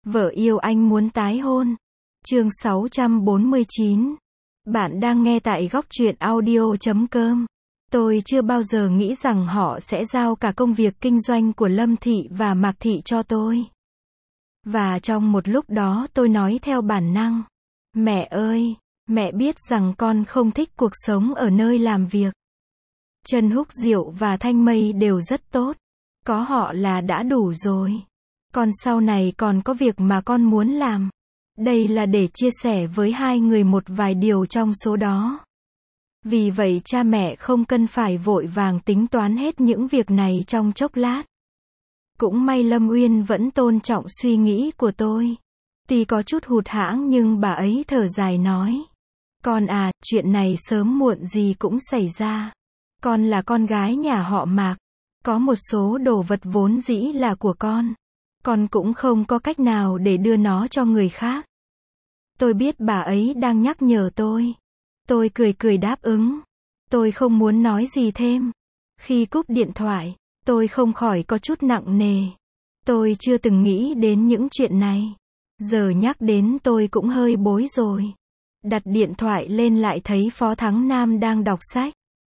Vợ yêu anh muốn tái hôn. Chương 649. Bạn đang nghe tại góc truyện audio.com. Tôi chưa bao giờ nghĩ rằng họ sẽ giao cả công việc kinh doanh của Lâm Thị và Mạc Thị cho tôi. Và trong một lúc đó tôi nói theo bản năng. Mẹ ơi, mẹ biết rằng con không thích cuộc sống ở nơi làm việc. Trần Húc Diệu và Thanh Mây đều rất tốt. Có họ là đã đủ rồi. Còn sau này còn có việc mà con muốn làm. Đây là để chia sẻ với hai người một vài điều trong số đó. Vì vậy cha mẹ không cần phải vội vàng tính toán hết những việc này trong chốc lát. Cũng may Lâm Uyên vẫn tôn trọng suy nghĩ của tôi. Tuy có chút hụt hẫng nhưng bà ấy thở dài nói. Con à, chuyện này sớm muộn gì cũng xảy ra. Con là con gái nhà họ Mạc. Có một số đồ vật vốn dĩ là của con cũng không có cách nào để đưa nó cho người khác. Tôi biết bà ấy đang nhắc nhở tôi. Tôi cười đáp ứng. Tôi không muốn nói gì thêm. Khi cúp điện thoại, tôi không khỏi có chút nặng nề. Tôi chưa từng nghĩ đến những chuyện này. Giờ nhắc đến tôi cũng hơi bối rồi. Đặt điện thoại lên lại thấy Phó Thắng Nam đang đọc sách.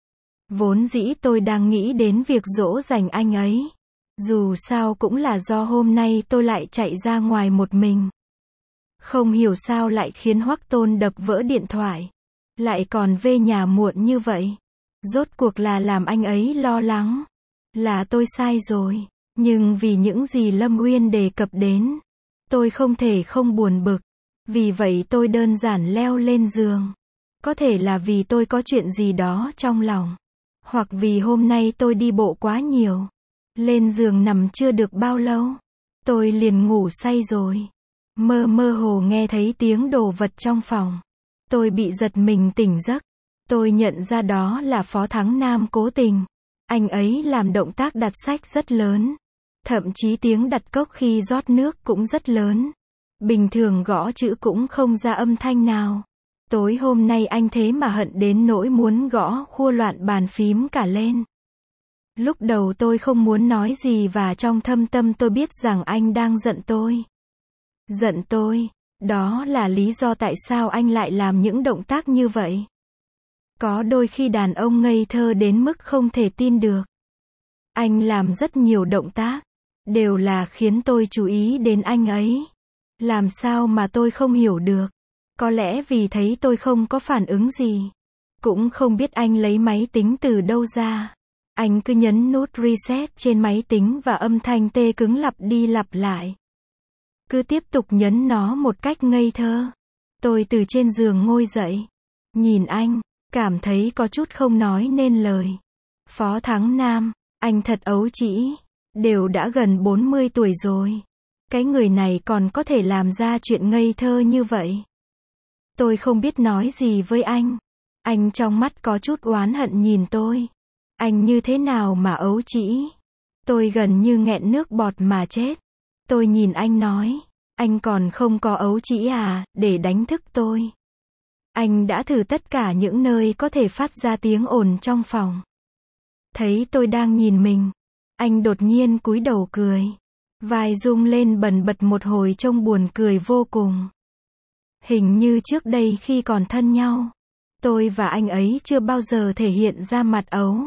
Vốn dĩ tôi đang nghĩ đến việc dỗ dành anh ấy. Dù sao cũng là do hôm nay tôi lại chạy ra ngoài một mình. Không hiểu sao lại khiến Hoắc Tôn đập vỡ điện thoại. Lại còn về nhà muộn như vậy. Rốt cuộc là làm anh ấy lo lắng. Là tôi sai rồi. Nhưng vì những gì Lâm Uyên đề cập đến, tôi không thể không buồn bực. Vì vậy tôi đơn giản leo lên giường. Có thể là vì tôi có chuyện gì đó trong lòng. Hoặc vì hôm nay tôi đi bộ quá nhiều. Lên giường nằm chưa được bao lâu, tôi liền ngủ say rồi. Mơ hồ nghe thấy tiếng đồ vật trong phòng. Tôi bị giật mình tỉnh giấc. Tôi nhận ra đó là Phó Thắng Nam cố tình. Anh ấy làm động tác đặt sách rất lớn. Thậm chí tiếng đặt cốc khi rót nước cũng rất lớn. Bình thường gõ chữ cũng không ra âm thanh nào. Tối hôm nay anh thế mà hận đến nỗi muốn gõ khua loạn bàn phím cả lên. Lúc đầu tôi không muốn nói gì và trong thâm tâm tôi biết rằng anh đang giận tôi. Giận tôi, đó là lý do tại sao anh lại làm những động tác như vậy. Có đôi khi đàn ông ngây thơ đến mức không thể tin được. Anh làm rất nhiều động tác, đều là khiến tôi chú ý đến anh ấy. Làm sao mà tôi không hiểu được. Có lẽ vì thấy tôi không có phản ứng gì. Cũng không biết anh lấy máy tính từ đâu ra. Anh cứ nhấn nút reset trên máy tính và âm thanh tê cứng lặp đi lặp lại. Cứ tiếp tục nhấn nó một cách ngây thơ. Tôi từ trên giường ngồi dậy. Nhìn anh, cảm thấy có chút không nói nên lời. Phó Thắng Nam, anh thật ấu trĩ. Đều đã gần 40 tuổi rồi. Cái người này còn có thể làm ra chuyện ngây thơ như vậy. Tôi không biết nói gì với anh. Anh trong mắt có chút oán hận nhìn tôi. Anh như thế nào mà ấu trĩ? Tôi gần như nghẹn nước bọt mà chết. Tôi nhìn anh nói, anh còn không có ấu trĩ à, để đánh thức tôi. Anh đã thử tất cả những nơi có thể phát ra tiếng ồn trong phòng. Thấy tôi đang nhìn mình, anh đột nhiên cúi đầu cười. Vai rung lên bần bật một hồi trông buồn cười vô cùng. Hình như trước đây khi còn thân nhau, tôi và anh ấy chưa bao giờ thể hiện ra mặt ấu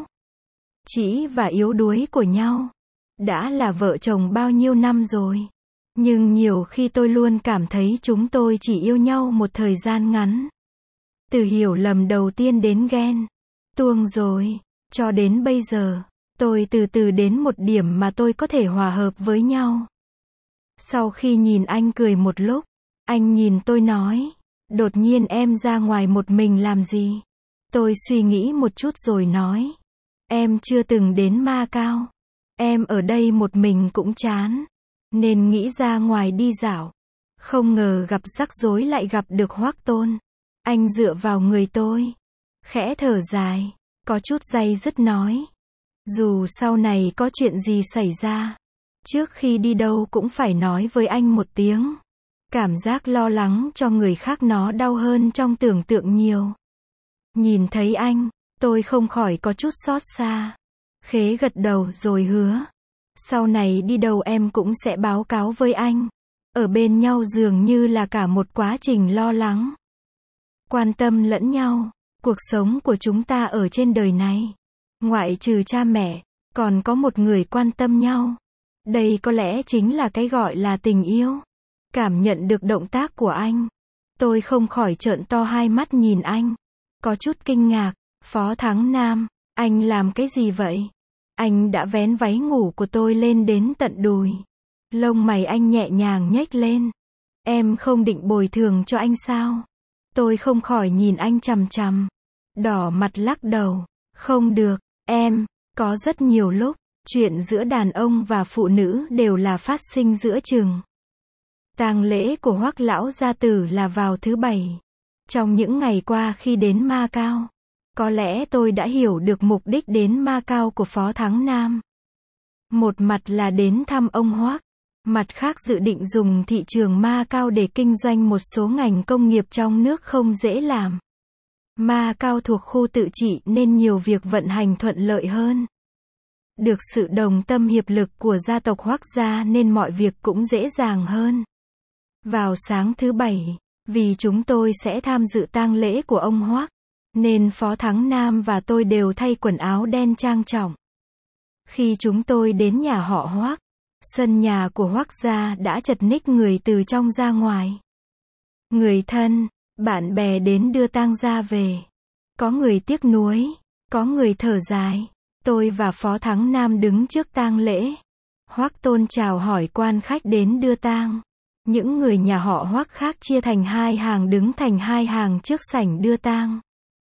trĩ và yếu đuối của nhau. Đã là vợ chồng bao nhiêu năm rồi. Nhưng nhiều khi tôi luôn cảm thấy chúng tôi chỉ yêu nhau một thời gian ngắn. Từ hiểu lầm đầu tiên đến ghen tuông rồi, cho đến bây giờ, tôi từ từ đến một điểm mà tôi có thể hòa hợp với nhau. Sau khi nhìn anh cười một lúc, anh nhìn tôi nói, đột nhiên em ra ngoài một mình làm gì? Tôi suy nghĩ một chút rồi nói, em chưa từng đến Macau. Em ở đây một mình cũng chán, nên nghĩ ra ngoài đi dạo. Không ngờ gặp rắc rối lại gặp được Hoắc Tôn. Anh dựa vào người tôi, khẽ thở dài, có chút day dứt nói. Dù sau này có chuyện gì xảy ra, trước khi đi đâu cũng phải nói với anh một tiếng. Cảm giác lo lắng cho người khác nó đau hơn trong tưởng tượng nhiều. Nhìn thấy anh, tôi không khỏi có chút xót xa. Khế gật đầu rồi hứa. Sau này đi đâu em cũng sẽ báo cáo với anh. Ở bên nhau dường như là cả một quá trình lo lắng, quan tâm lẫn nhau. Cuộc sống của chúng ta ở trên đời này, ngoại trừ cha mẹ, còn có một người quan tâm nhau. Đây có lẽ chính là cái gọi là tình yêu. Cảm nhận được động tác của anh, tôi không khỏi trợn to hai mắt nhìn anh. Có chút kinh ngạc. Phó Thắng Nam, anh làm cái gì vậy? Anh đã vén váy ngủ của tôi lên đến tận đùi. Lông mày anh nhẹ nhàng nhếch lên. Em không định bồi thường cho anh sao? Tôi không khỏi nhìn anh chằm chằm. Đỏ mặt lắc đầu. Không được, em, có rất nhiều lúc, chuyện giữa đàn ông và phụ nữ đều là phát sinh giữa chừng. Tang lễ của Hoắc lão gia tử là vào thứ Bảy. Trong những ngày qua khi đến Macau, có lẽ tôi đã hiểu được mục đích đến Macau của Phó Thắng Nam. Một mặt là đến thăm ông Hoắc, mặt khác dự định dùng thị trường Macau để kinh doanh một số ngành công nghiệp trong nước không dễ làm. Macau thuộc khu tự trị nên nhiều việc vận hành thuận lợi hơn. Được sự đồng tâm hiệp lực của gia tộc Hoắc gia nên mọi việc cũng dễ dàng hơn. Vào sáng thứ Bảy, vì chúng tôi sẽ tham dự tang lễ của ông Hoắc, nên Phó Thắng Nam và tôi đều thay quần áo đen trang trọng. Khi chúng tôi đến nhà họ Hoắc, sân nhà của Hoắc gia đã chật ních người từ trong ra ngoài. Người thân, bạn bè đến đưa tang gia về. Có người tiếc nuối, có người thở dài. Tôi và Phó Thắng Nam đứng trước tang lễ. Hoắc Tôn chào hỏi quan khách đến đưa tang. Những người nhà họ Hoắc khác chia thành hai hàng đứng thành hai hàng trước sảnh đưa tang.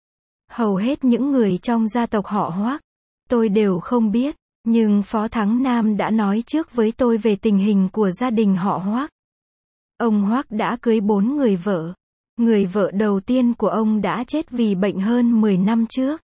Hầu hết những người trong gia tộc họ Hoắc, tôi đều không biết, nhưng Phó Thắng Nam đã nói trước với tôi về tình hình của gia đình họ Hoắc. Ông Hoắc đã cưới 4 người vợ. Người vợ đầu tiên của ông đã chết vì bệnh hơn 10 năm trước.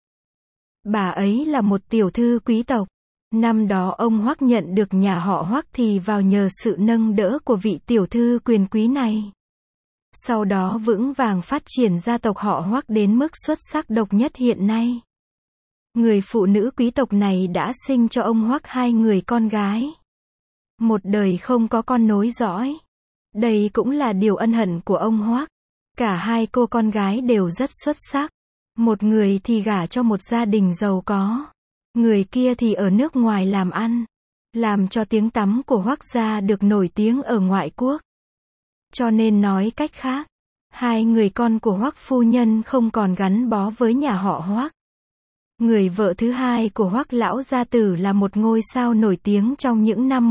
Bà ấy là một tiểu thư quý tộc. Năm đó ông Hoắc nhận được nhà họ Hoắc thì vào nhờ sự nâng đỡ của vị tiểu thư quyền quý này. Sau đó vững vàng phát triển gia tộc họ Hoắc đến mức xuất sắc độc nhất hiện nay. Người phụ nữ quý tộc này đã sinh cho ông Hoắc 2 người con gái. Một đời không có con nối dõi. Đây cũng là điều ân hận của ông Hoắc. Cả 2 cô con gái đều rất xuất sắc. Một người thì gả cho một gia đình giàu có. Người kia thì ở nước ngoài làm ăn. Làm cho tiếng tăm của Hoắc gia được nổi tiếng ở ngoại quốc. Cho nên nói cách khác, 2 người con của Hoắc phu nhân không còn gắn bó với nhà họ Hoắc. Người vợ thứ hai của Hoắc lão gia tử là một ngôi sao nổi tiếng trong những năm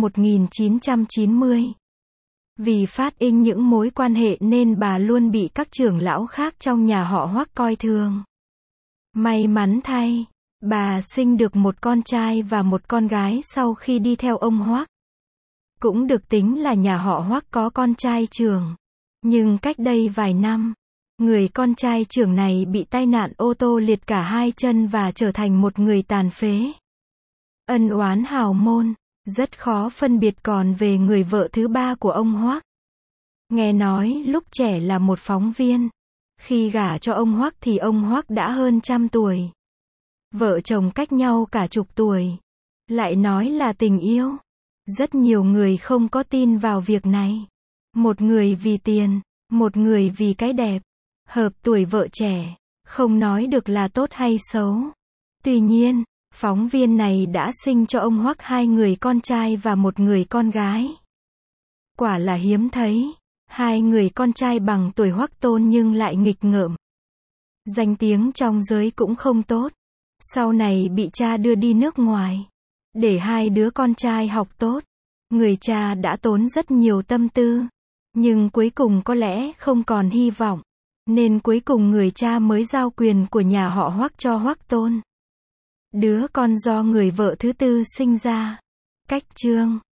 1990. Vì phát in những mối quan hệ nên bà luôn bị các trưởng lão khác trong nhà họ Hoắc coi thường. May mắn thay, bà sinh được một con trai và một con gái sau khi đi theo ông Hoắc. Cũng được tính là nhà họ Hoắc có con trai trưởng. Nhưng cách đây vài năm, người con trai trưởng này bị tai nạn ô tô liệt cả 2 chân và trở thành một người tàn phế. Ân oán hào môn, rất khó phân biệt. Còn về người vợ thứ 3 của ông Hoắc. Nghe nói lúc trẻ là một phóng viên. Khi gả cho ông Hoắc thì ông Hoắc đã hơn 100 tuổi. Vợ chồng cách nhau cả chục tuổi. Lại nói là tình yêu. Rất nhiều người không có tin vào việc này. Một người vì tiền, một người vì cái đẹp. Hợp tuổi vợ trẻ, không nói được là tốt hay xấu. Tuy nhiên, phóng viên này đã sinh cho ông Hoắc 2 người con trai và một người con gái. Quả là hiếm thấy. 2 người con trai bằng tuổi Hoắc Tôn nhưng lại nghịch ngợm. Danh tiếng trong giới cũng không tốt. Sau này bị cha đưa đi nước ngoài. Để 2 đứa con trai học tốt. Người cha đã tốn rất nhiều tâm tư. Nhưng cuối cùng có lẽ không còn hy vọng. Nên cuối cùng người cha mới giao quyền của nhà họ Hoắc cho Hoắc Tôn. Đứa con do người vợ thứ tư sinh ra. Cách chương